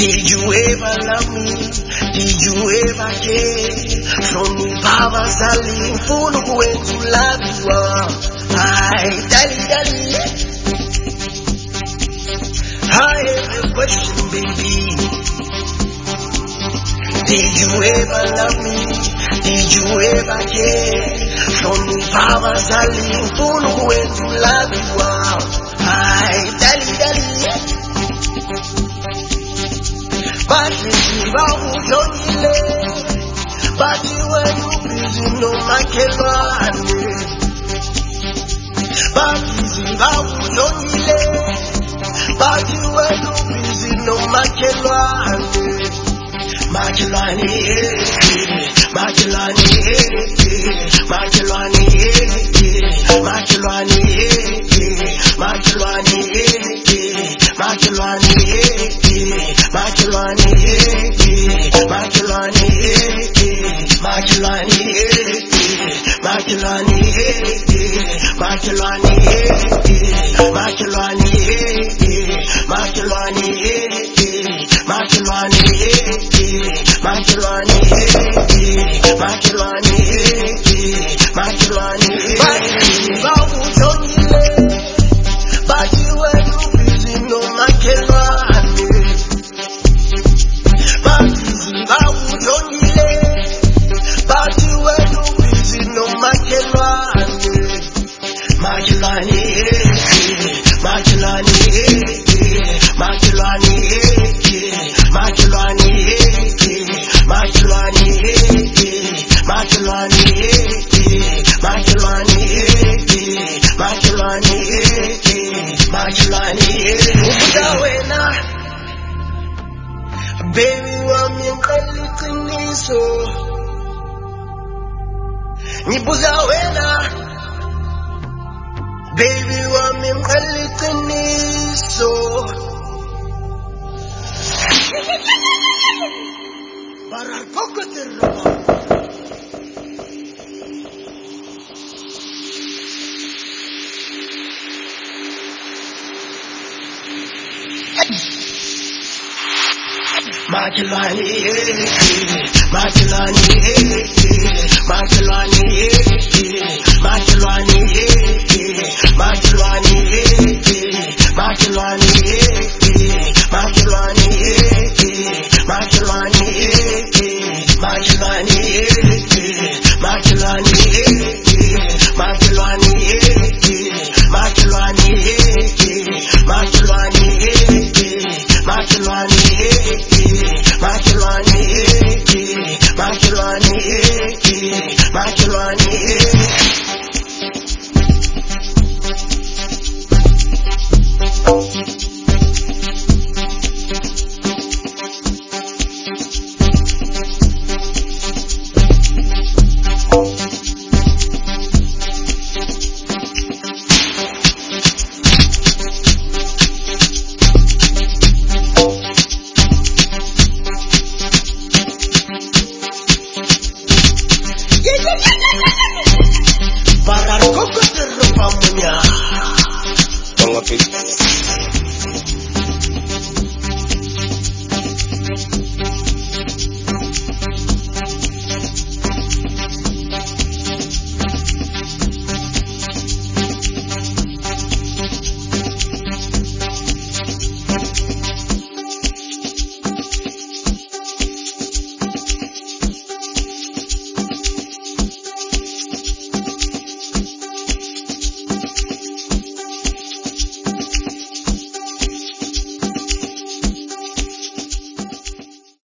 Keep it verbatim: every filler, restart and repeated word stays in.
Did you ever love me? Did you ever care? From the power selling phone going to love you. Hi, Dali Dali. I have a question, baby. Did you ever love me? Did you ever care? From the power selling phone going to love you. Hi, Dali Dali. But you are Johnny, but you were you busy no makelwane. But you are Johnny, but you were you busy no makelwane. Makelwane, makelwane, makelwane, makelwane, makelwane, makelwane. Makelwane, Makelwane, Makelwane, Makelwane, Makelwane, Makelwane, Makelwane, Makelwane, Makelwane, Makelwane, Makelwane. But you were too busy, no Makelwane. But you were no busy, no Makelwane. Makelwane, Makelwane, Makelwane, Makelwane, Makelwane, Makelwane, Makelwane, Makelwane, Makelwane. Ubudawena, baby wami ngiqiniso. Ngibuza wena, baby wami ngiqiniso. Barakokotirro. Makelwane, Makelwane, Makelwane, Makelwane, Makelwane.